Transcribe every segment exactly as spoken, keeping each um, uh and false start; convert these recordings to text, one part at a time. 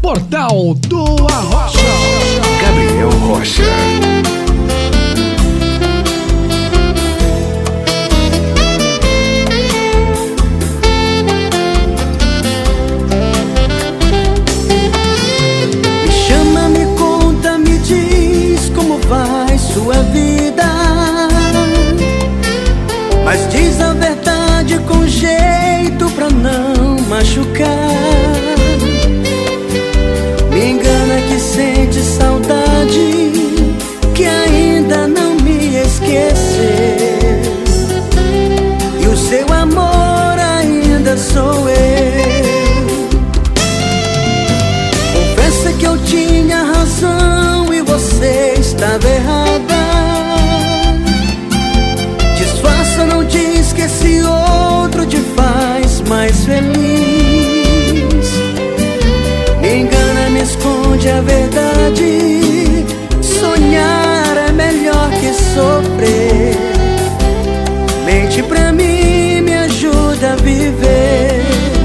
Portal do Arrocha. Gabriel Rocha. Me chama, me conta, me diz como vai sua vida, mas diz a verdade com jeito pra não machucar. Me engana que sente saudade, que ainda não me esqueceu, e o seu amor ainda sou eu. Confessa que eu tinha razão e você estava errada. Disfarça, não diz que esse outro te faz mais feliz. Me engana, me esconde a verdade. Sonhar é melhor que sofrer. Mente pra mim, me ajuda a viver.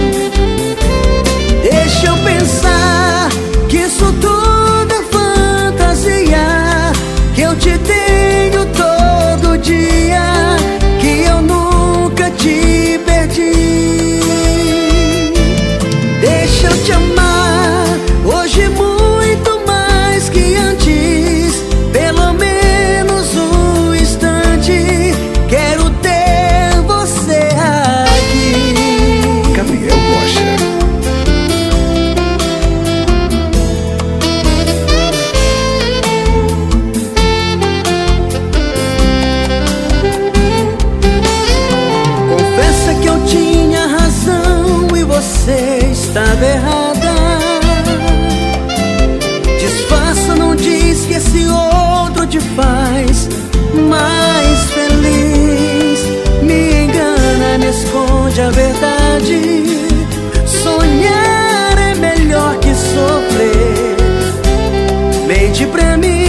Deixa eu pensar que isso tudo é fantasia, que eu te tenho todo dia, que eu nunca te perdi. Deixa eu te amar hoje muito mais que antes, pelo menos um instante. Quero ter você aqui. Gabriel Rocha. Confessa que eu tinha razão e você estava errada. Disfarça, não diz que esse outro te faz mais feliz. Me engana, me esconde a verdade. Sonhar é melhor que sofrer. Mente pra mim,